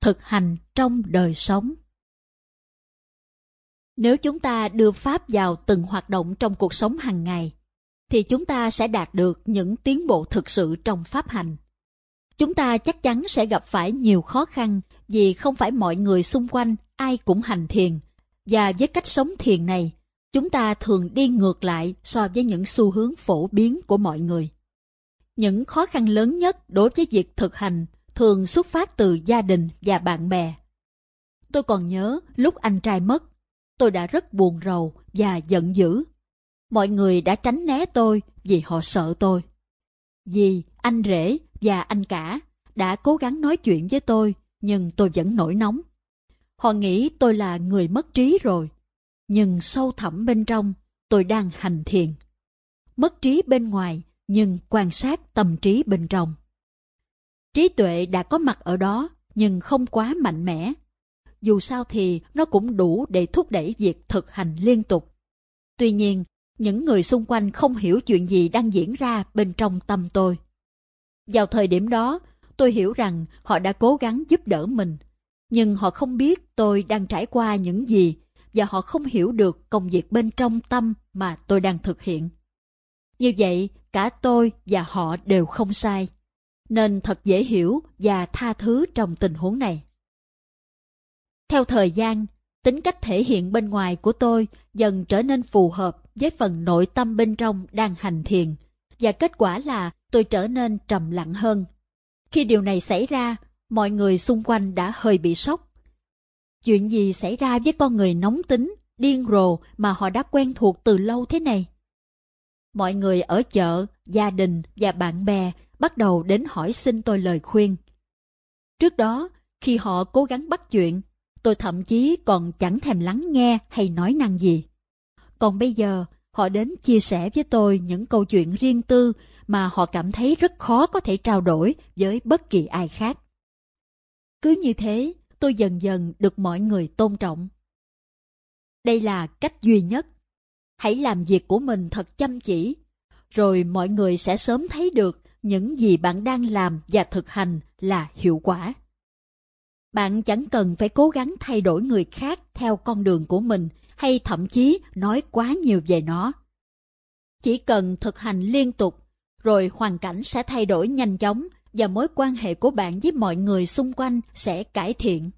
thực hành trong đời sống. Nếu chúng ta đưa Pháp vào từng hoạt động trong cuộc sống hàng ngày, thì chúng ta sẽ đạt được những tiến bộ thực sự trong Pháp hành. Chúng ta chắc chắn sẽ gặp phải nhiều khó khăn vì không phải mọi người xung quanh ai cũng hành thiền, và với cách sống thiền này, chúng ta thường đi ngược lại so với những xu hướng phổ biến của mọi người. Những khó khăn lớn nhất đối với việc thực hành thường xuất phát từ gia đình và bạn bè. Tôi còn nhớ lúc anh trai mất, tôi đã rất buồn rầu và giận dữ. Mọi người đã tránh né tôi vì họ sợ tôi. Dì, anh rể và anh cả đã cố gắng nói chuyện với tôi, nhưng tôi vẫn nổi nóng. Họ nghĩ tôi là người mất trí rồi, nhưng sâu thẳm bên trong, tôi đang hành thiền. Mất trí bên ngoài, nhưng quan sát tâm trí bên trong. Trí tuệ đã có mặt ở đó, nhưng không quá mạnh mẽ. Dù sao thì nó cũng đủ để thúc đẩy việc thực hành liên tục. Tuy nhiên, những người xung quanh không hiểu chuyện gì đang diễn ra bên trong tâm tôi. Vào thời điểm đó, tôi hiểu rằng họ đã cố gắng giúp đỡ mình, nhưng họ không biết tôi đang trải qua những gì, và họ không hiểu được công việc bên trong tâm mà tôi đang thực hiện. Như vậy, cả tôi và họ đều không sai, nên thật dễ hiểu và tha thứ trong tình huống này. Theo thời gian, tính cách thể hiện bên ngoài của tôi dần trở nên phù hợp với phần nội tâm bên trong đang hành thiền, và kết quả là tôi trở nên trầm lặng hơn. Khi điều này xảy ra, mọi người xung quanh đã hơi bị sốc. Chuyện gì xảy ra với con người nóng tính, điên rồ mà họ đã quen thuộc từ lâu thế này? Mọi người ở chợ, gia đình và bạn bè bắt đầu đến hỏi xin tôi lời khuyên. Trước đó, khi họ cố gắng bắt chuyện, tôi thậm chí còn chẳng thèm lắng nghe hay nói năng gì. Còn bây giờ, họ đến chia sẻ với tôi những câu chuyện riêng tư mà họ cảm thấy rất khó có thể trao đổi với bất kỳ ai khác. Cứ như thế, tôi dần dần được mọi người tôn trọng. Đây là cách duy nhất. Hãy làm việc của mình thật chăm chỉ, rồi mọi người sẽ sớm thấy được những gì bạn đang làm và thực hành là hiệu quả. Bạn chẳng cần phải cố gắng thay đổi người khác theo con đường của mình hay thậm chí nói quá nhiều về nó. Chỉ cần thực hành liên tục, rồi hoàn cảnh sẽ thay đổi nhanh chóng và mối quan hệ của bạn với mọi người xung quanh sẽ cải thiện.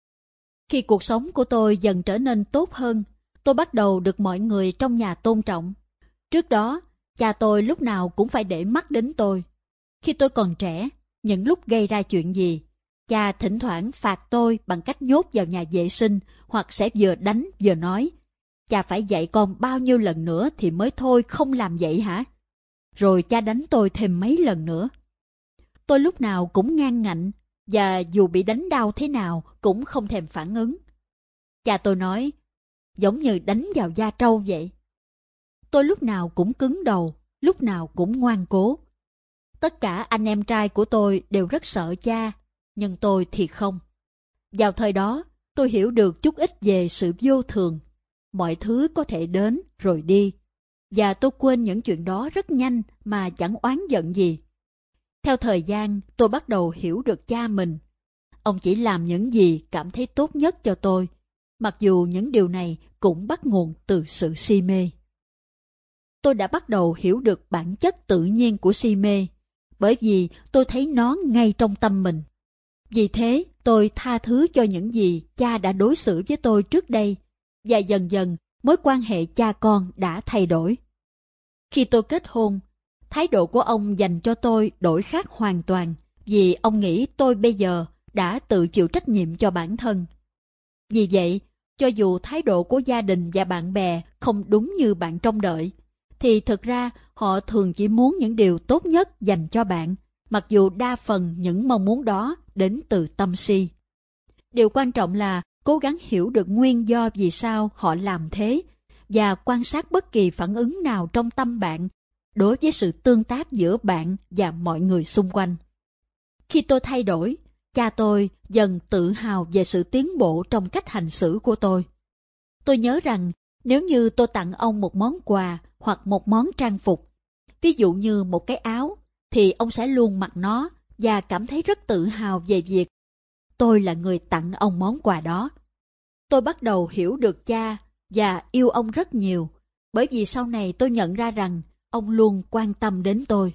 Khi cuộc sống của tôi dần trở nên tốt hơn, tôi bắt đầu được mọi người trong nhà tôn trọng. Trước đó, cha tôi lúc nào cũng phải để mắt đến tôi. Khi tôi còn trẻ, những lúc gây ra chuyện gì, cha thỉnh thoảng phạt tôi bằng cách nhốt vào nhà vệ sinh hoặc sẽ vừa đánh vừa nói: "Cha phải dạy con bao nhiêu lần nữa thì mới thôi, không làm vậy hả?" Rồi cha đánh tôi thêm mấy lần nữa. Tôi lúc nào cũng ngang ngạnh, và dù bị đánh đau thế nào cũng không thèm phản ứng. Cha tôi nói, giống như đánh vào da trâu vậy. Tôi lúc nào cũng cứng đầu, lúc nào cũng ngoan cố. Tất cả anh em trai của tôi đều rất sợ cha, nhưng tôi thì không. Vào thời đó, tôi hiểu được chút ít về sự vô thường. Mọi thứ có thể đến rồi đi, và tôi quên những chuyện đó rất nhanh mà chẳng oán giận gì. Theo thời gian, tôi bắt đầu hiểu được cha mình. Ông chỉ làm những gì cảm thấy tốt nhất cho tôi, mặc dù những điều này cũng bắt nguồn từ sự si mê. Tôi đã bắt đầu hiểu được bản chất tự nhiên của si mê, bởi vì tôi thấy nó ngay trong tâm mình. Vì thế, tôi tha thứ cho những gì cha đã đối xử với tôi trước đây, và dần dần mối quan hệ cha con đã thay đổi. Khi tôi kết hôn, thái độ của ông dành cho tôi đổi khác hoàn toàn, vì ông nghĩ tôi bây giờ đã tự chịu trách nhiệm cho bản thân. Vì vậy, cho dù thái độ của gia đình và bạn bè không đúng như bạn trông đợi, thì thực ra họ thường chỉ muốn những điều tốt nhất dành cho bạn, mặc dù đa phần những mong muốn đó đến từ tâm si. Điều quan trọng là cố gắng hiểu được nguyên do vì sao họ làm thế, và quan sát bất kỳ phản ứng nào trong tâm bạn đối với sự tương tác giữa bạn và mọi người xung quanh. Khi tôi thay đổi, cha tôi dần tự hào về sự tiến bộ trong cách hành xử của tôi. Tôi nhớ rằng nếu như tôi tặng ông một món quà hoặc một món trang phục, ví dụ như một cái áo, thì ông sẽ luôn mặc nó và cảm thấy rất tự hào về việc tôi là người tặng ông món quà đó. Tôi bắt đầu hiểu được cha và yêu ông rất nhiều, bởi vì sau này tôi nhận ra rằng ông luôn quan tâm đến tôi.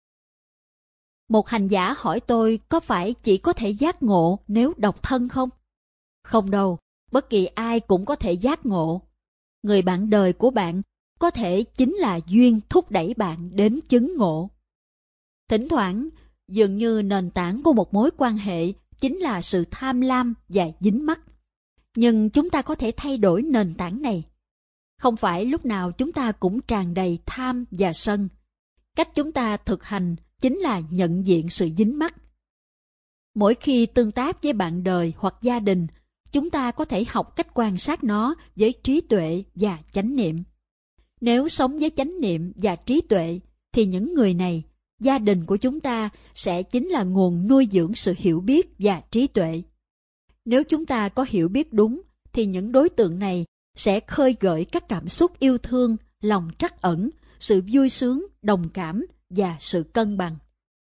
Một hành giả hỏi tôi có phải chỉ có thể giác ngộ nếu độc thân không? Không đâu, bất kỳ ai cũng có thể giác ngộ. Người bạn đời của bạn có thể chính là duyên thúc đẩy bạn đến chứng ngộ. Thỉnh thoảng, dường như nền tảng của một mối quan hệ chính là sự tham lam và dính mắc. Nhưng chúng ta có thể thay đổi nền tảng này. Không phải lúc nào chúng ta cũng tràn đầy tham và sân. Cách chúng ta thực hành chính là nhận diện sự dính mắc. Mỗi khi tương tác với bạn đời hoặc gia đình, chúng ta có thể học cách quan sát nó với trí tuệ và chánh niệm. Nếu sống với chánh niệm và trí tuệ, thì những người này, gia đình của chúng ta sẽ chính là nguồn nuôi dưỡng sự hiểu biết và trí tuệ. Nếu chúng ta có hiểu biết đúng, thì những đối tượng này sẽ khơi gợi các cảm xúc yêu thương, lòng trắc ẩn, sự vui sướng, đồng cảm và sự cân bằng.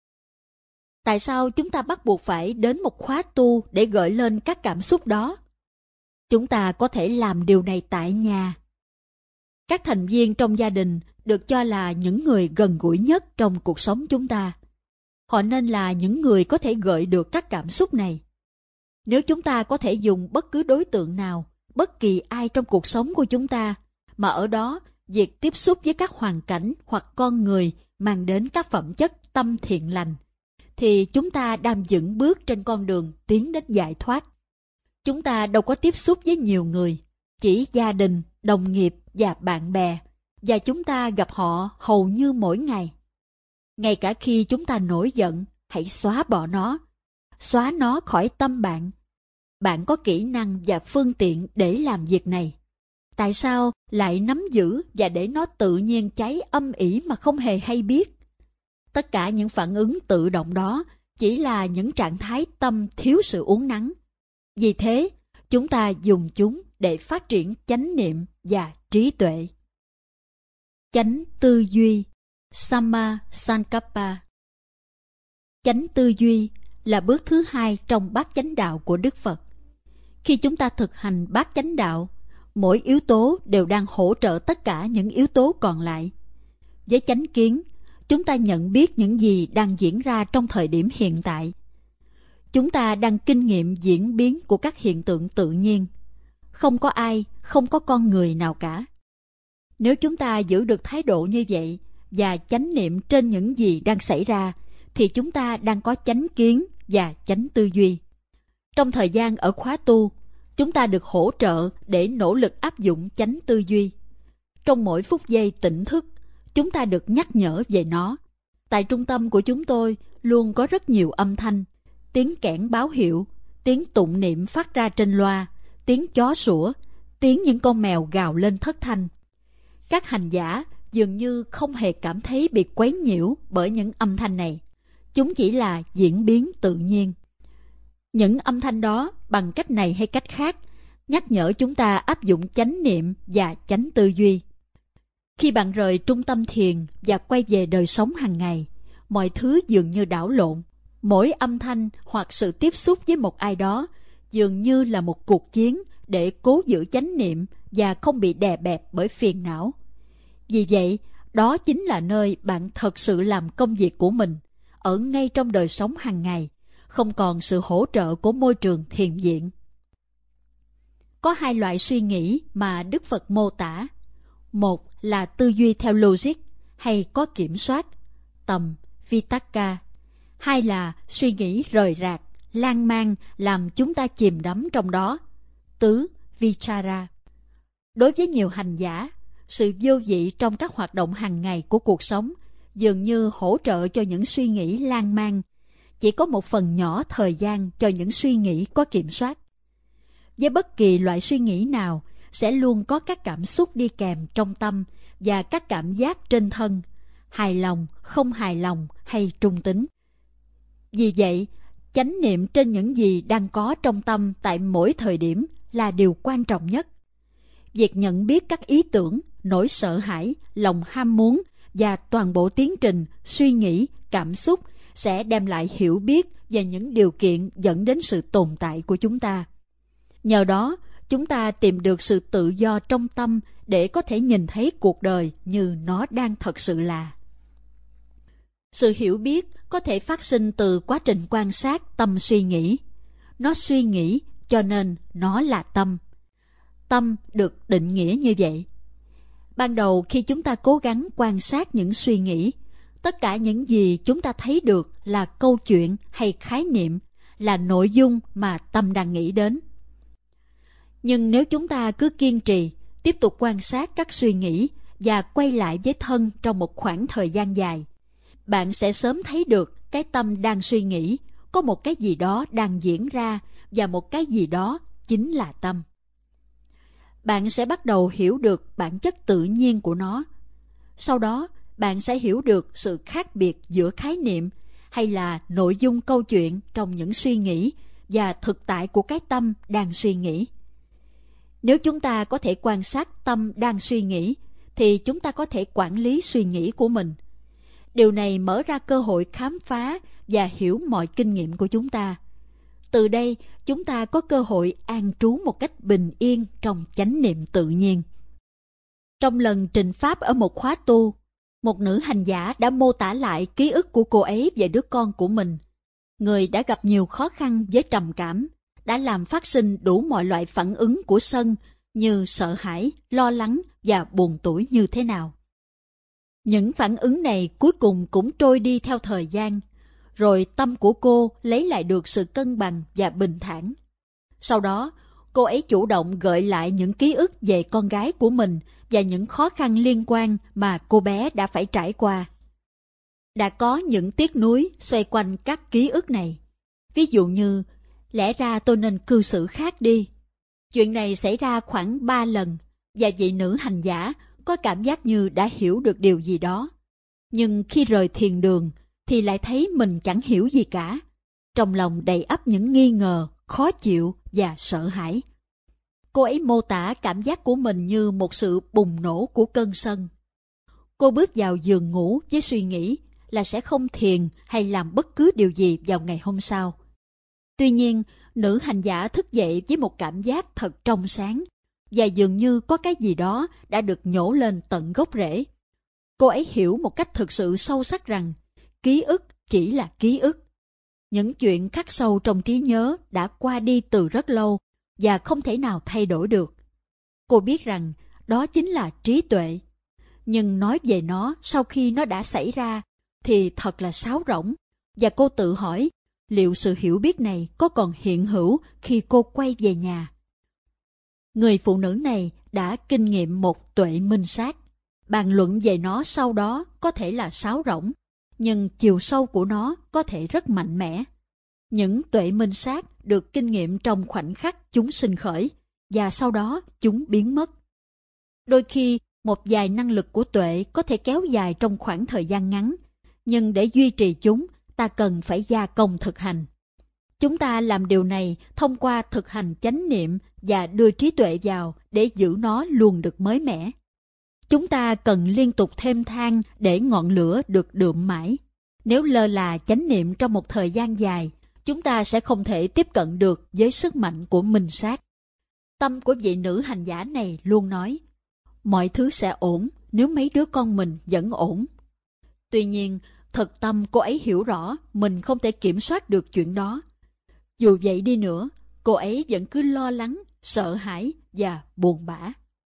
Tại sao chúng ta bắt buộc phải đến một khóa tu để gợi lên các cảm xúc đó? Chúng ta có thể làm điều này tại nhà. Các thành viên trong gia đình được cho là những người gần gũi nhất trong cuộc sống chúng ta. Họ nên là những người có thể gợi được các cảm xúc này. Nếu chúng ta có thể dùng bất cứ đối tượng nào, bất kỳ ai trong cuộc sống của chúng ta, mà ở đó việc tiếp xúc với các hoàn cảnh hoặc con người mang đến các phẩm chất tâm thiện lành, thì chúng ta đang vững bước trên con đường tiến đến giải thoát. Chúng ta đâu có tiếp xúc với nhiều người, chỉ gia đình, đồng nghiệp và bạn bè, và chúng ta gặp họ hầu như mỗi ngày. Ngay cả khi chúng ta nổi giận, hãy xóa bỏ nó, xóa nó khỏi tâm bạn. Bạn có kỹ năng và phương tiện để làm việc này. Tại sao lại nắm giữ và để nó tự nhiên cháy âm ỉ mà không hề hay biết? Tất cả những phản ứng tự động đó chỉ là những trạng thái tâm thiếu sự uốn nắn. Vì thế, chúng ta dùng chúng để phát triển chánh niệm và trí tuệ. Chánh tư duy, Samma Sankappa. Chánh tư duy là bước thứ hai trong bát chánh đạo của Đức Phật. Khi chúng ta thực hành bát chánh đạo, mỗi yếu tố đều đang hỗ trợ tất cả những yếu tố còn lại. Với chánh kiến, chúng ta nhận biết những gì đang diễn ra trong thời điểm hiện tại. Chúng ta đang kinh nghiệm diễn biến của các hiện tượng tự nhiên. Không có ai, không có con người nào cả. Nếu chúng ta giữ được thái độ như vậy và chánh niệm trên những gì đang xảy ra, thì chúng ta đang có chánh kiến và chánh tư duy. Trong thời gian ở khóa tu, chúng ta được hỗ trợ để nỗ lực áp dụng chánh tư duy. Trong mỗi phút giây tỉnh thức, chúng ta được nhắc nhở về nó. Tại trung tâm của chúng tôi luôn có rất nhiều âm thanh, tiếng kẽn báo hiệu, tiếng tụng niệm phát ra trên loa, tiếng chó sủa, tiếng những con mèo gào lên thất thanh. Các hành giả dường như không hề cảm thấy bị quấy nhiễu bởi những âm thanh này. Chúng chỉ là diễn biến tự nhiên. Những âm thanh đó, bằng cách này hay cách khác, nhắc nhở chúng ta áp dụng chánh niệm và chánh tư duy. Khi bạn rời trung tâm thiền và quay về đời sống hàng ngày, mọi thứ dường như đảo lộn. Mỗi âm thanh hoặc sự tiếp xúc với một ai đó dường như là một cuộc chiến để cố giữ chánh niệm và không bị đè bẹp bởi phiền não. Vì vậy, đó chính là nơi bạn thật sự làm công việc của mình, ở ngay trong đời sống hàng ngày, không còn sự hỗ trợ của môi trường thiền viện. Có hai loại suy nghĩ mà Đức Phật mô tả. Một là tư duy theo logic hay có kiểm soát, tầm, vitakka. Hai là suy nghĩ rời rạc, lan man làm chúng ta chìm đắm trong đó, tứ, vichara. Đối với nhiều hành giả, sự vô vị trong các hoạt động hàng ngày của cuộc sống dường như hỗ trợ cho những suy nghĩ lan man, chỉ có một phần nhỏ thời gian cho những suy nghĩ có kiểm soát. Với bất kỳ loại suy nghĩ nào, sẽ luôn có các cảm xúc đi kèm trong tâm và các cảm giác trên thân, hài lòng, không hài lòng hay trung tính. Vì vậy, chánh niệm trên những gì đang có trong tâm tại mỗi thời điểm là điều quan trọng nhất. Việc nhận biết các ý tưởng, nỗi sợ hãi, lòng ham muốn và toàn bộ tiến trình, suy nghĩ, cảm xúc sẽ đem lại hiểu biết về những điều kiện dẫn đến sự tồn tại của chúng ta. Nhờ đó, chúng ta tìm được sự tự do trong tâm để có thể nhìn thấy cuộc đời như nó đang thật sự là. Sự hiểu biết có thể phát sinh từ quá trình quan sát tâm suy nghĩ. Nó suy nghĩ cho nên nó là tâm. Tâm được định nghĩa như vậy. Ban đầu khi chúng ta cố gắng quan sát những suy nghĩ, tất cả những gì chúng ta thấy được là câu chuyện hay khái niệm, là nội dung mà tâm đang nghĩ đến. Nhưng nếu chúng ta cứ kiên trì, tiếp tục quan sát các suy nghĩ và quay lại với thân trong một khoảng thời gian dài, bạn sẽ sớm thấy được cái tâm đang suy nghĩ, có một cái gì đó đang diễn ra và một cái gì đó chính là tâm. Bạn sẽ bắt đầu hiểu được bản chất tự nhiên của nó. Sau đó, bạn sẽ hiểu được sự khác biệt giữa khái niệm hay là nội dung câu chuyện trong những suy nghĩ và thực tại của cái tâm đang suy nghĩ. Nếu chúng ta có thể quan sát tâm đang suy nghĩ, thì chúng ta có thể quản lý suy nghĩ của mình. Điều này mở ra cơ hội khám phá và hiểu mọi kinh nghiệm của chúng ta. Từ đây, chúng ta có cơ hội an trú một cách bình yên trong chánh niệm tự nhiên. Trong lần trình pháp ở một khóa tu, một nữ hành giả đã mô tả lại ký ức của cô ấy về đứa con của mình. Người đã gặp nhiều khó khăn với trầm cảm, đã làm phát sinh đủ mọi loại phản ứng của sân như sợ hãi, lo lắng và buồn tủi như thế nào. Những phản ứng này cuối cùng cũng trôi đi theo thời gian, rồi tâm của cô lấy lại được sự cân bằng và bình thản. Sau đó, cô ấy chủ động gợi lại những ký ức về con gái của mình và những khó khăn liên quan mà cô bé đã phải trải qua. Đã có những tiếc nuối xoay quanh các ký ức này. Ví dụ như, lẽ ra tôi nên cư xử khác đi. Chuyện này xảy ra khoảng 3 lần, và vị nữ hành giả có cảm giác như đã hiểu được điều gì đó. Nhưng khi rời thiền đường, thì lại thấy mình chẳng hiểu gì cả. Trong lòng đầy ắp những nghi ngờ, khó chịu và sợ hãi. Cô ấy mô tả cảm giác của mình như một sự bùng nổ của cơn sân. Cô bước vào giường ngủ với suy nghĩ là sẽ không thiền hay làm bất cứ điều gì vào ngày hôm sau. Tuy nhiên, nữ hành giả thức dậy với một cảm giác thật trong sáng, và dường như có cái gì đó đã được nhổ lên tận gốc rễ. Cô ấy hiểu một cách thực sự sâu sắc rằng ký ức chỉ là ký ức. Những chuyện khắc sâu trong trí nhớ đã qua đi từ rất lâu và không thể nào thay đổi được. Cô biết rằng đó chính là trí tuệ. Nhưng nói về nó sau khi nó đã xảy ra thì thật là sáo rỗng, và cô tự hỏi liệu sự hiểu biết này có còn hiện hữu khi cô quay về nhà. Người phụ nữ này đã kinh nghiệm một tuệ minh sát. Bàn luận về nó sau đó có thể là sáo rỗng, nhưng chiều sâu của nó có thể rất mạnh mẽ. Những tuệ minh sát được kinh nghiệm trong khoảnh khắc chúng sinh khởi, và sau đó chúng biến mất. Đôi khi, một vài năng lực của tuệ có thể kéo dài trong khoảng thời gian ngắn, nhưng để duy trì chúng, ta cần phải gia công thực hành. Chúng ta làm điều này thông qua thực hành chánh niệm và đưa trí tuệ vào để giữ nó luôn được mới mẻ. Chúng ta cần liên tục thêm than để ngọn lửa được đượm mãi. Nếu lơ là chánh niệm trong một thời gian dài, chúng ta sẽ không thể tiếp cận được với sức mạnh của minh sát. Tâm của vị nữ hành giả này luôn nói, mọi thứ sẽ ổn nếu mấy đứa con mình vẫn ổn. Tuy nhiên, thật tâm cô ấy hiểu rõ mình không thể kiểm soát được chuyện đó. Dù vậy đi nữa, cô ấy vẫn cứ lo lắng, sợ hãi và buồn bã.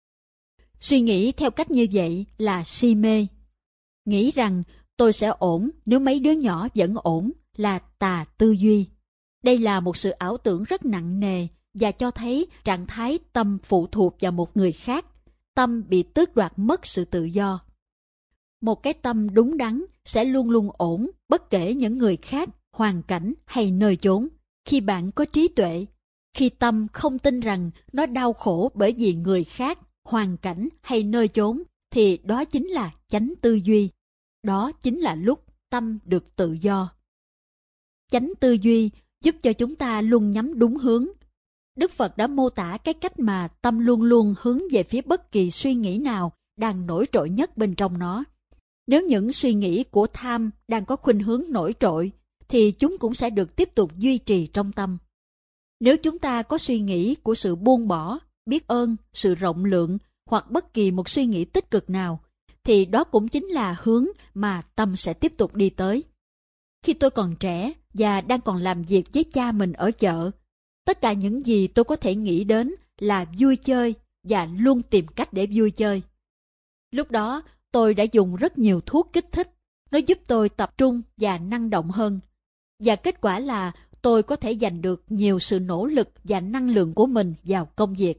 Suy nghĩ theo cách như vậy là si mê. Nghĩ rằng tôi sẽ ổn nếu mấy đứa nhỏ vẫn ổn là tà tư duy. Đây là một sự ảo tưởng rất nặng nề và cho thấy trạng thái tâm phụ thuộc vào một người khác. Tâm bị tước đoạt mất sự tự do. Một cái tâm đúng đắn sẽ luôn luôn ổn bất kể những người khác, hoàn cảnh hay nơi chốn. Khi bạn có trí tuệ, khi tâm không tin rằng nó đau khổ bởi vì người khác, hoàn cảnh hay nơi chốn, thì đó chính là chánh tư duy. Đó chính là lúc tâm được tự do. Chánh tư duy giúp cho chúng ta luôn nhắm đúng hướng. Đức Phật đã mô tả cái cách mà tâm luôn luôn hướng về phía bất kỳ suy nghĩ nào đang nổi trội nhất bên trong nó. Nếu những suy nghĩ của tham đang có khuynh hướng nổi trội, thì chúng cũng sẽ được tiếp tục duy trì trong tâm. Nếu chúng ta có suy nghĩ của sự buông bỏ, biết ơn, sự rộng lượng hoặc bất kỳ một suy nghĩ tích cực nào, thì đó cũng chính là hướng mà tâm sẽ tiếp tục đi tới. Khi tôi còn trẻ và đang còn làm việc với cha mình ở chợ, tất cả những gì tôi có thể nghĩ đến là vui chơi và luôn tìm cách để vui chơi. Lúc đó, tôi đã dùng rất nhiều thuốc kích thích, nó giúp tôi tập trung và năng động hơn. Và kết quả là tôi có thể dành được nhiều sự nỗ lực và năng lượng của mình vào công việc.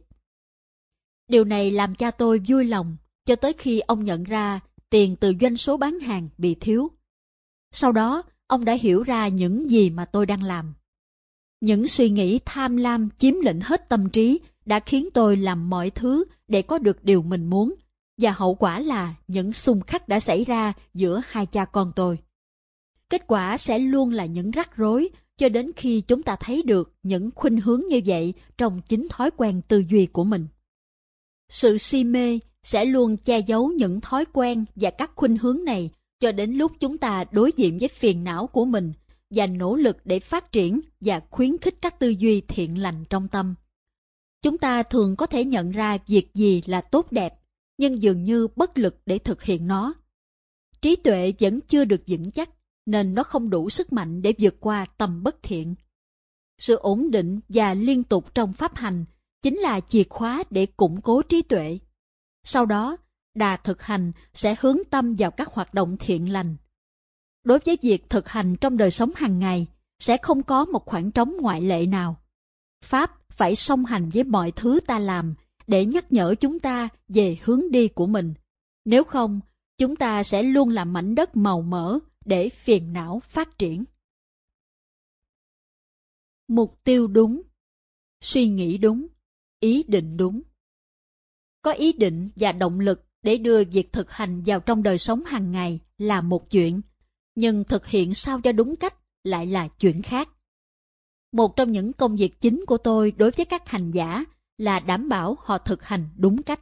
Điều này làm cha tôi vui lòng, cho tới khi ông nhận ra tiền từ doanh số bán hàng bị thiếu. Sau đó, ông đã hiểu ra những gì mà tôi đang làm. Những suy nghĩ tham lam chiếm lĩnh hết tâm trí đã khiến tôi làm mọi thứ để có được điều mình muốn, và hậu quả là những xung khắc đã xảy ra giữa hai cha con tôi. Kết quả sẽ luôn là những rắc rối cho đến khi chúng ta thấy được những khuynh hướng như vậy trong chính thói quen tư duy của mình. Sự si mê sẽ luôn che giấu những thói quen và các khuynh hướng này cho đến lúc chúng ta đối diện với phiền não của mình và nỗ lực để phát triển và khuyến khích các tư duy thiện lành trong tâm. Chúng ta thường có thể nhận ra việc gì là tốt đẹp, nhưng dường như bất lực để thực hiện nó. Trí tuệ vẫn chưa được vững chắc, nên nó không đủ sức mạnh để vượt qua tâm bất thiện. Sự ổn định và liên tục trong pháp hành chính là chìa khóa để củng cố trí tuệ. Sau đó, đà thực hành sẽ hướng tâm vào các hoạt động thiện lành. Đối với việc thực hành trong đời sống hàng ngày, sẽ không có một khoảng trống ngoại lệ nào. Pháp phải song hành với mọi thứ ta làm để nhắc nhở chúng ta về hướng đi của mình. Nếu không, chúng ta sẽ luôn là mảnh đất màu mỡ để phiền não phát triển. Mục tiêu đúng, suy nghĩ đúng, ý định đúng. Có ý định và động lực để đưa việc thực hành vào trong đời sống hàng ngày là một chuyện, nhưng thực hiện sao cho đúng cách lại là chuyện khác. Một trong những công việc chính của tôi đối với các hành giả là đảm bảo họ thực hành đúng cách.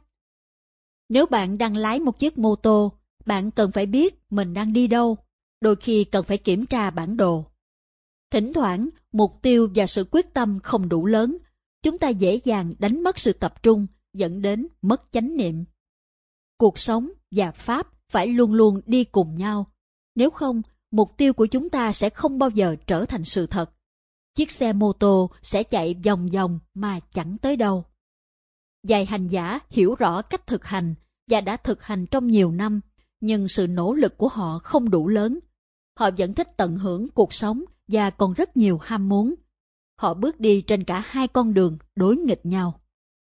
Nếu bạn đang lái một chiếc mô tô, bạn cần phải biết mình đang đi đâu, đôi khi cần phải kiểm tra bản đồ. Thỉnh thoảng, mục tiêu và sự quyết tâm không đủ lớn, chúng ta dễ dàng đánh mất sự tập trung, dẫn đến mất chánh niệm. Cuộc sống và Pháp phải luôn luôn đi cùng nhau. Nếu không, mục tiêu của chúng ta sẽ không bao giờ trở thành sự thật. Chiếc xe mô tô sẽ chạy vòng vòng mà chẳng tới đâu. Vài hành giả hiểu rõ cách thực hành và đã thực hành trong nhiều năm, nhưng sự nỗ lực của họ không đủ lớn. Họ vẫn thích tận hưởng cuộc sống và còn rất nhiều ham muốn. Họ bước đi trên cả hai con đường đối nghịch nhau.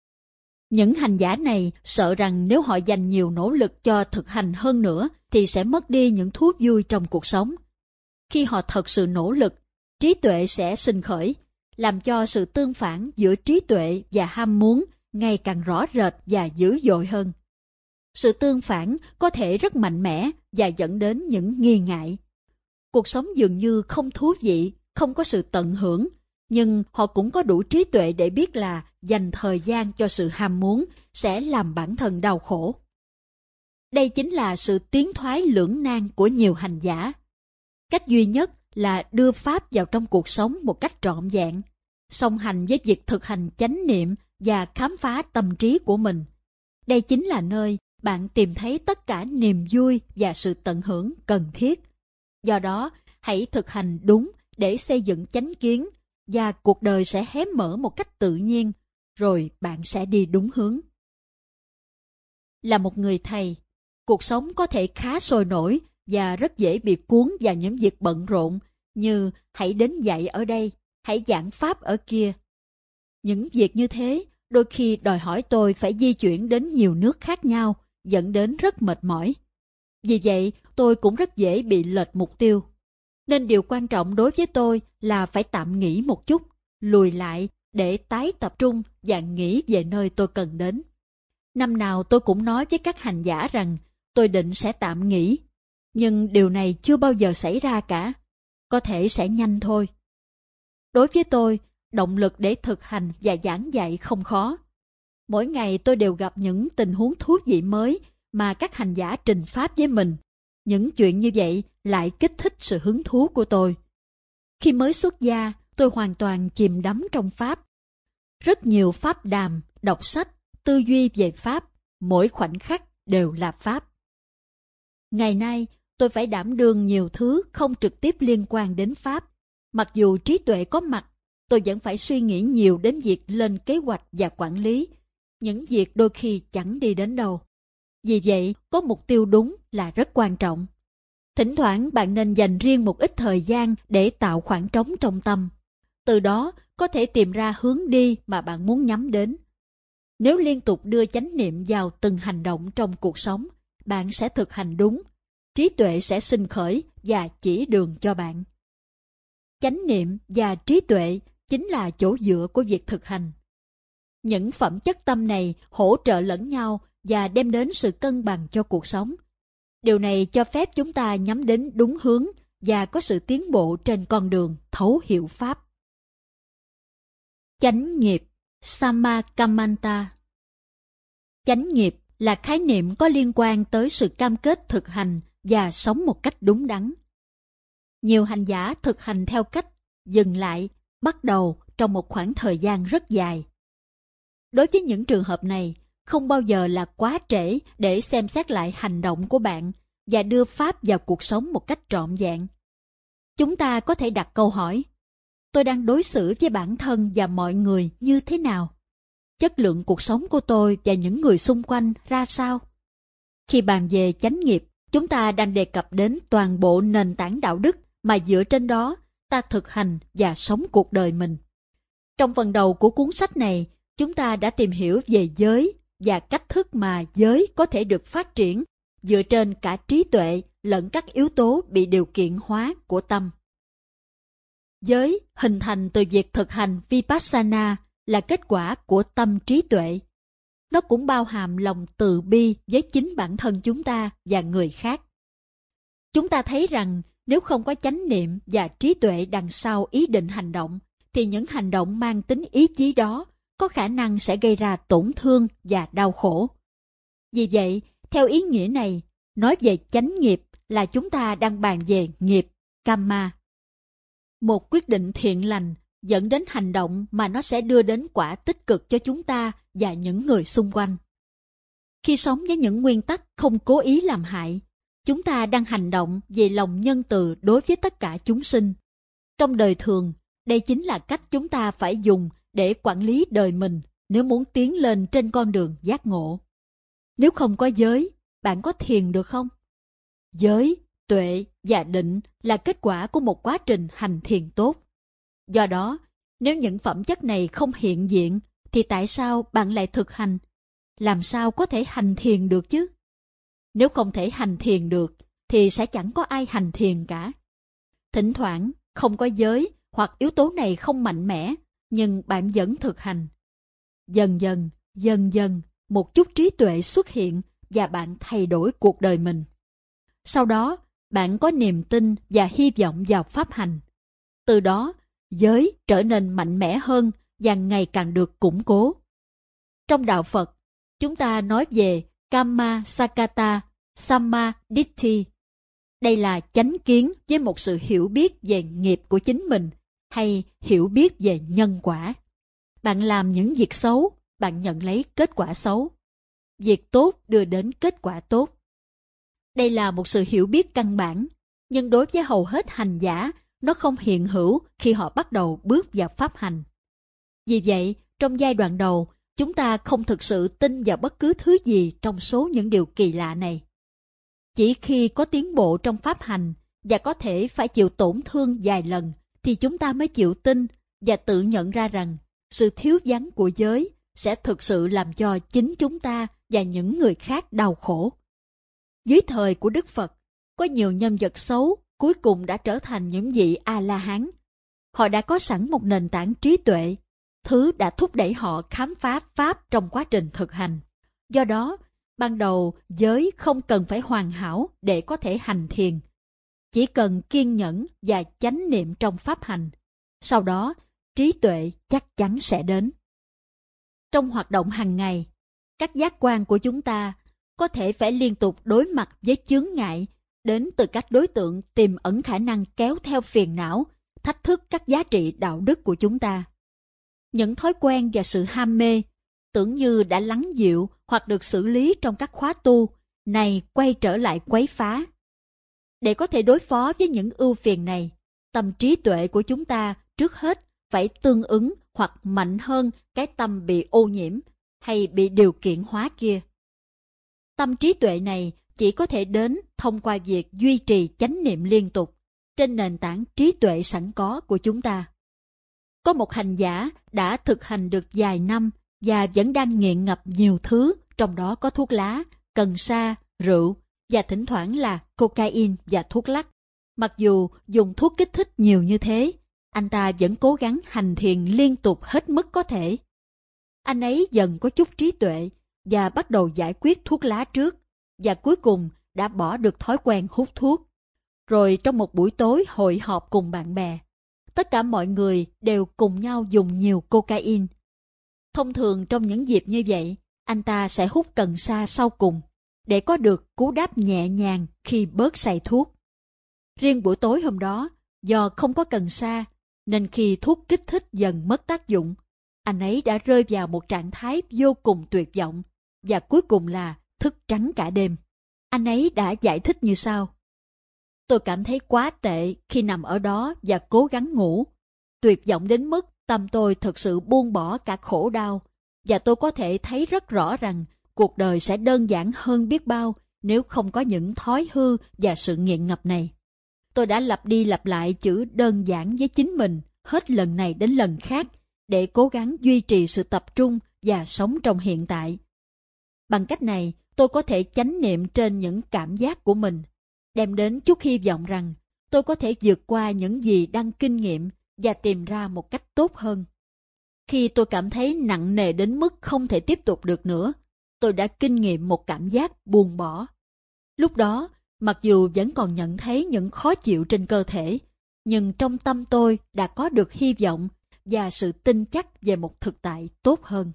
Những hành giả này sợ rằng nếu họ dành nhiều nỗ lực cho thực hành hơn nữa thì sẽ mất đi những thú vui trong cuộc sống. Khi họ thật sự nỗ lực, trí tuệ sẽ sinh khởi, làm cho sự tương phản giữa trí tuệ và ham muốn ngày càng rõ rệt và dữ dội hơn. Sự tương phản có thể rất mạnh mẽ và dẫn đến những nghi ngại. Cuộc sống dường như không thú vị, không có sự tận hưởng, nhưng họ cũng có đủ trí tuệ để biết là dành thời gian cho sự ham muốn sẽ làm bản thân đau khổ. Đây chính là sự tiến thoái lưỡng nan của nhiều hành giả. Cách duy nhất là đưa Pháp vào trong cuộc sống một cách trọn vẹn, song hành với việc thực hành chánh niệm và khám phá tâm trí của mình. Đây chính là nơi bạn tìm thấy tất cả niềm vui và sự tận hưởng cần thiết. Do đó, hãy thực hành đúng để xây dựng chánh kiến, và cuộc đời sẽ hé mở một cách tự nhiên, rồi bạn sẽ đi đúng hướng. Là một người thầy, cuộc sống có thể khá sôi nổi và rất dễ bị cuốn vào những việc bận rộn như hãy đến dạy ở đây, hãy giảng pháp ở kia. Những việc như thế đôi khi đòi hỏi tôi phải di chuyển đến nhiều nước khác nhau, dẫn đến rất mệt mỏi. Vì vậy, tôi cũng rất dễ bị lệch mục tiêu. Nên điều quan trọng đối với tôi là phải tạm nghỉ một chút, lùi lại để tái tập trung và nghĩ về nơi tôi cần đến. Năm nào tôi cũng nói với các hành giả rằng tôi định sẽ tạm nghỉ, nhưng điều này chưa bao giờ xảy ra cả. Có thể sẽ nhanh thôi. Đối với tôi, động lực để thực hành và giảng dạy không khó. Mỗi ngày tôi đều gặp những tình huống thú vị mới mà các hành giả trình pháp với mình. những chuyện như vậy lại kích thích sự hứng thú của tôi. Khi mới xuất gia, tôi hoàn toàn chìm đắm trong Pháp. Rất nhiều pháp đàm, đọc sách, tư duy về Pháp, mỗi khoảnh khắc đều là Pháp. Ngày nay, tôi phải đảm đương nhiều thứ không trực tiếp liên quan đến Pháp. Mặc dù trí tuệ có mặt, tôi vẫn phải suy nghĩ nhiều đến việc lên kế hoạch và quản lý, những việc đôi khi chẳng đi đến đâu. Vì vậy, có mục tiêu đúng là rất quan trọng. Thỉnh thoảng bạn nên dành riêng một ít thời gian để tạo khoảng trống trong tâm. Từ đó có thể tìm ra hướng đi mà bạn muốn nhắm đến. Nếu liên tục đưa chánh niệm vào từng hành động trong cuộc sống, bạn sẽ thực hành đúng. Trí tuệ sẽ sinh khởi và chỉ đường cho bạn. Chánh niệm và trí tuệ chính là chỗ dựa của việc thực hành. Những phẩm chất tâm này hỗ trợ lẫn nhau và đem đến sự cân bằng cho cuộc sống. Điều này cho phép chúng ta nhắm đến đúng hướng và có sự tiến bộ trên con đường thấu hiểu Pháp. Chánh nghiệp, Sammakamanta. Chánh nghiệp là khái niệm có liên quan tới sự cam kết thực hành và sống một cách đúng đắn. Nhiều hành giả thực hành theo cách dừng lại, bắt đầu trong một khoảng thời gian rất dài. Đối với những trường hợp này, không bao giờ là quá trễ để xem xét lại hành động của bạn và đưa Pháp vào cuộc sống một cách trọn vẹn. Chúng ta có thể đặt câu hỏi, tôi đang đối xử với bản thân và mọi người như thế nào? Chất lượng cuộc sống của tôi và những người xung quanh ra sao? Khi bàn về chánh nghiệp, chúng ta đang đề cập đến toàn bộ nền tảng đạo đức mà dựa trên đó ta thực hành và sống cuộc đời mình. Trong phần đầu của cuốn sách này, chúng ta đã tìm hiểu về giới và cách thức mà giới có thể được phát triển dựa trên cả trí tuệ lẫn các yếu tố bị điều kiện hóa của tâm. Giới hình thành từ việc thực hành Vipassana là kết quả của tâm trí tuệ. Nó cũng bao hàm lòng từ bi với chính bản thân chúng ta và người khác. Chúng ta thấy rằng nếu không có chánh niệm và trí tuệ đằng sau ý định hành động, thì những hành động mang tính ý chí đó có khả năng sẽ gây ra tổn thương và đau khổ. Vì vậy, theo ý nghĩa này, nói về chánh nghiệp là chúng ta đang bàn về nghiệp, karma. Một quyết định thiện lành dẫn đến hành động mà nó sẽ đưa đến quả tích cực cho chúng ta và những người xung quanh. Khi sống với những nguyên tắc không cố ý làm hại, chúng ta đang hành động về lòng nhân từ đối với tất cả chúng sinh. Trong đời thường, đây chính là cách chúng ta phải dùng để quản lý đời mình nếu muốn tiến lên trên con đường giác ngộ. Nếu không có giới, bạn có thiền được không? Giới, tuệ và định là kết quả của một quá trình hành thiền tốt. Do đó, nếu những phẩm chất này không hiện diện, thì tại sao bạn lại thực hành? Làm sao có thể hành thiền được chứ? Nếu không thể hành thiền được, thì sẽ chẳng có ai hành thiền cả. Thỉnh thoảng, không có giới hoặc yếu tố này không mạnh mẽ, nhưng bạn vẫn thực hành. Dần dần, một chút trí tuệ xuất hiện và bạn thay đổi cuộc đời mình. Sau đó, bạn có niềm tin và hy vọng vào pháp hành. Từ đó, giới trở nên mạnh mẽ hơn và ngày càng được củng cố. Trong đạo Phật, chúng ta nói về Kamma Sakata Samma Ditti. Đây là chánh kiến với một sự hiểu biết về nghiệp của chính mình hay hiểu biết về nhân quả. Bạn làm những việc xấu, bạn nhận lấy kết quả xấu. Việc tốt đưa đến kết quả tốt. Đây là một sự hiểu biết căn bản, nhưng đối với hầu hết hành giả, nó không hiện hữu khi họ bắt đầu bước vào pháp hành. Vì vậy, trong giai đoạn đầu, chúng ta không thực sự tin vào bất cứ thứ gì trong số những điều kỳ lạ này. Chỉ khi có tiến bộ trong pháp hành và có thể phải chịu tổn thương vài lần, thì chúng ta mới chịu tin và tự nhận ra rằng sự thiếu vắng của giới sẽ thực sự làm cho chính chúng ta và những người khác đau khổ. Dưới thời của Đức Phật, có nhiều nhân vật xấu cuối cùng đã trở thành những vị A-la-hán. Họ đã có sẵn một nền tảng trí tuệ, thứ đã thúc đẩy họ khám phá Pháp trong quá trình thực hành. Do đó, ban đầu giới không cần phải hoàn hảo để có thể hành thiền. Chỉ cần kiên nhẫn và chánh niệm trong pháp hành. Sau đó, trí tuệ chắc chắn sẽ đến. Trong hoạt động hàng ngày, các giác quan của chúng ta có thể phải liên tục đối mặt với chướng ngại đến từ các đối tượng tiềm ẩn khả năng kéo theo phiền não, thách thức các giá trị đạo đức của chúng ta. Những thói quen và sự ham mê, tưởng như đã lắng dịu hoặc được xử lý trong các khóa tu, này quay trở lại quấy phá. Để có thể đối phó với những ưu phiền này, tâm trí tuệ của chúng ta trước hết phải tương ứng hoặc mạnh hơn cái tâm bị ô nhiễm hay bị điều kiện hóa kia. Tâm trí tuệ này chỉ có thể đến thông qua việc duy trì chánh niệm liên tục trên nền tảng trí tuệ sẵn có của chúng ta. Có một hành giả đã thực hành được vài năm và vẫn đang nghiện ngập nhiều thứ, trong đó có thuốc lá, cần sa, rượu và thỉnh thoảng là cocaine và thuốc lắc. Mặc dù dùng thuốc kích thích nhiều như thế, anh ta vẫn cố gắng hành thiền liên tục hết mức có thể. Anh ấy dần có chút trí tuệ và bắt đầu giải quyết thuốc lá trước, và cuối cùng đã bỏ được thói quen hút thuốc. Rồi trong một buổi tối hội họp cùng bạn bè, tất cả mọi người đều cùng nhau dùng nhiều cocaine. Thông thường trong những dịp như vậy, anh ta sẽ hút cần sa sau cùng, để có được cú đáp nhẹ nhàng khi bớt say thuốc. Riêng buổi tối hôm đó, do không có cần sa, nên khi thuốc kích thích dần mất tác dụng, anh ấy đã rơi vào một trạng thái vô cùng tuyệt vọng, và cuối cùng là thức trắng cả đêm. Anh ấy đã giải thích như sau: tôi cảm thấy quá tệ khi nằm ở đó và cố gắng ngủ. Tuyệt vọng đến mức tâm tôi thực sự buông bỏ cả khổ đau, và tôi có thể thấy rất rõ rằng cuộc đời sẽ đơn giản hơn biết bao nếu không có những thói hư và sự nghiện ngập này. Tôi đã lặp đi lặp lại chữ đơn giản với chính mình hết lần này đến lần khác để cố gắng duy trì sự tập trung và sống trong hiện tại. Bằng cách này, tôi có thể chánh niệm trên những cảm giác của mình, đem đến chút hy vọng rằng tôi có thể vượt qua những gì đang kinh nghiệm và tìm ra một cách tốt hơn. Khi tôi cảm thấy nặng nề đến mức không thể tiếp tục được nữa, tôi đã kinh nghiệm một cảm giác buông bỏ. Lúc đó, mặc dù vẫn còn nhận thấy những khó chịu trên cơ thể, nhưng trong tâm tôi đã có được hy vọng và sự tin chắc về một thực tại tốt hơn.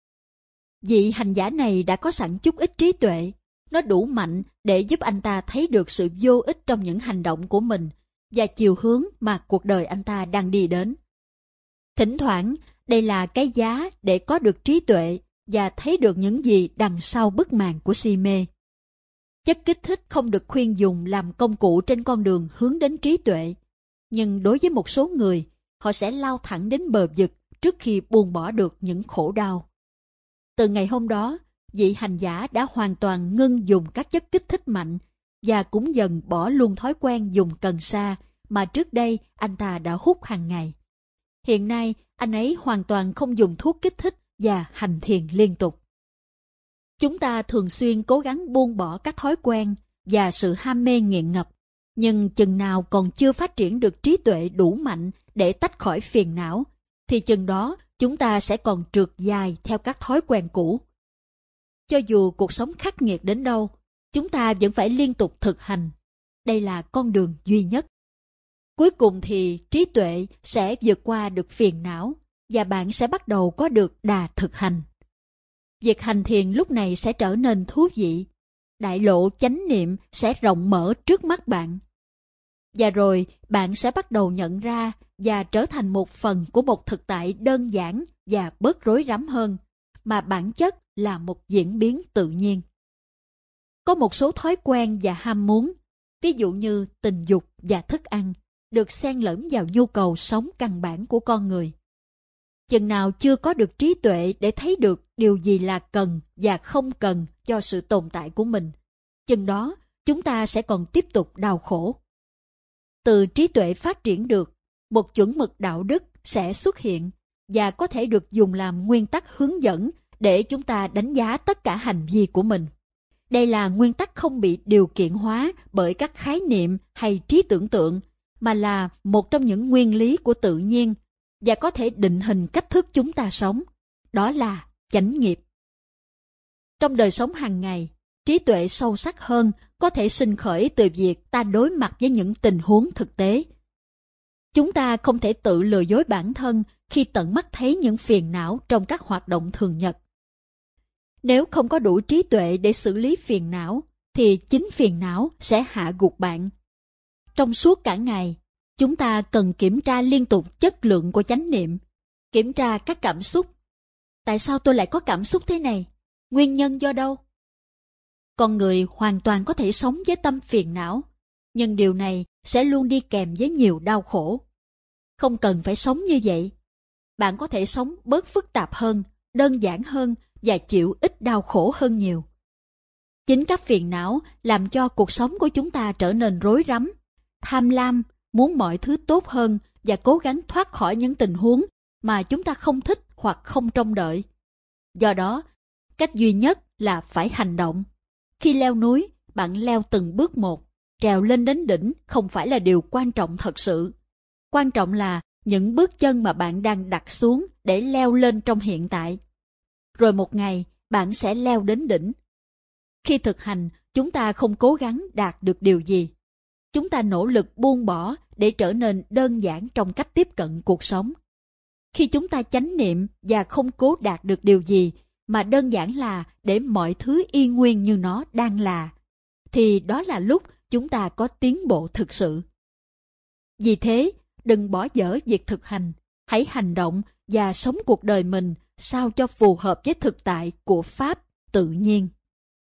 Vị hành giả này đã có sẵn chút ít trí tuệ, nó đủ mạnh để giúp anh ta thấy được sự vô ích trong những hành động của mình và chiều hướng mà cuộc đời anh ta đang đi đến. Thỉnh thoảng, đây là cái giá để có được trí tuệ và thấy được những gì đằng sau bức màn của si mê. Chất kích thích không được khuyên dùng làm công cụ trên con đường hướng đến trí tuệ, nhưng đối với một số người, họ sẽ lao thẳng đến bờ vực trước khi buông bỏ được những khổ đau. Từ ngày hôm đó, vị hành giả đã hoàn toàn ngưng dùng các chất kích thích mạnh và cũng dần bỏ luôn thói quen dùng cần sa mà trước đây anh ta đã hút hàng ngày. Hiện nay, anh ấy hoàn toàn không dùng thuốc kích thích và hành thiền liên tục. Chúng ta thường xuyên cố gắng buông bỏ các thói quen và sự ham mê nghiện ngập, nhưng chừng nào còn chưa phát triển được trí tuệ đủ mạnh để tách khỏi phiền não, thì chừng đó chúng ta sẽ còn trượt dài theo các thói quen cũ. Cho dù cuộc sống khắc nghiệt đến đâu, chúng ta vẫn phải liên tục thực hành. Đây là con đường duy nhất. Cuối cùng thì trí tuệ sẽ vượt qua được phiền não và bạn sẽ bắt đầu có được đà thực hành. Việc hành thiền lúc này sẽ trở nên thú vị. Đại lộ chánh niệm sẽ rộng mở trước mắt bạn. Và rồi bạn sẽ bắt đầu nhận ra và trở thành một phần của một thực tại đơn giản và bớt rối rắm hơn, mà bản chất là một diễn biến tự nhiên. Có một số thói quen và ham muốn, ví dụ như tình dục và thức ăn, được xen lẫn vào nhu cầu sống căn bản của con người. Chừng nào chưa có được trí tuệ để thấy được điều gì là cần và không cần cho sự tồn tại của mình, chừng đó chúng ta sẽ còn tiếp tục đau khổ. Từ trí tuệ phát triển được, một chuẩn mực đạo đức sẽ xuất hiện và có thể được dùng làm nguyên tắc hướng dẫn để chúng ta đánh giá tất cả hành vi của mình. Đây là nguyên tắc không bị điều kiện hóa bởi các khái niệm hay trí tưởng tượng, mà là một trong những nguyên lý của tự nhiên và có thể định hình cách thức chúng ta sống. Đó là chánh nghiệp. Trong đời sống hàng ngày, trí tuệ sâu sắc hơn có thể sinh khởi từ việc ta đối mặt với những tình huống thực tế. Chúng ta không thể tự lừa dối bản thân khi tận mắt thấy những phiền não trong các hoạt động thường nhật. Nếu không có đủ trí tuệ để xử lý phiền não, thì chính phiền não sẽ hạ gục bạn. Trong suốt cả ngày, chúng ta cần kiểm tra liên tục chất lượng của chánh niệm, kiểm tra các cảm xúc. Tại sao tôi lại có cảm xúc thế này? Nguyên nhân do đâu? Con người hoàn toàn có thể sống với tâm phiền não, nhưng điều này sẽ luôn đi kèm với nhiều đau khổ. Không cần phải sống như vậy. Bạn có thể sống bớt phức tạp hơn, đơn giản hơn và chịu ít đau khổ hơn nhiều. Chính các phiền não làm cho cuộc sống của chúng ta trở nên rối rắm, tham lam, muốn mọi thứ tốt hơn và cố gắng thoát khỏi những tình huống mà chúng ta không thích hoặc không trông đợi. Do đó, cách duy nhất là phải hành động. Khi leo núi, bạn leo từng bước một, trèo lên đến đỉnh không phải là điều quan trọng thật sự. Quan trọng là những bước chân mà bạn đang đặt xuống để leo lên trong hiện tại. Rồi một ngày, bạn sẽ leo đến đỉnh. Khi thực hành, chúng ta không cố gắng đạt được điều gì. Chúng ta nỗ lực buông bỏ để trở nên đơn giản trong cách tiếp cận cuộc sống. Khi chúng ta chánh niệm và không cố đạt được điều gì, mà đơn giản là để mọi thứ y nguyên như nó đang là, thì đó là lúc chúng ta có tiến bộ thực sự. Vì thế, đừng bỏ dở việc thực hành, hãy hành động và sống cuộc đời mình sao cho phù hợp với thực tại của Pháp tự nhiên.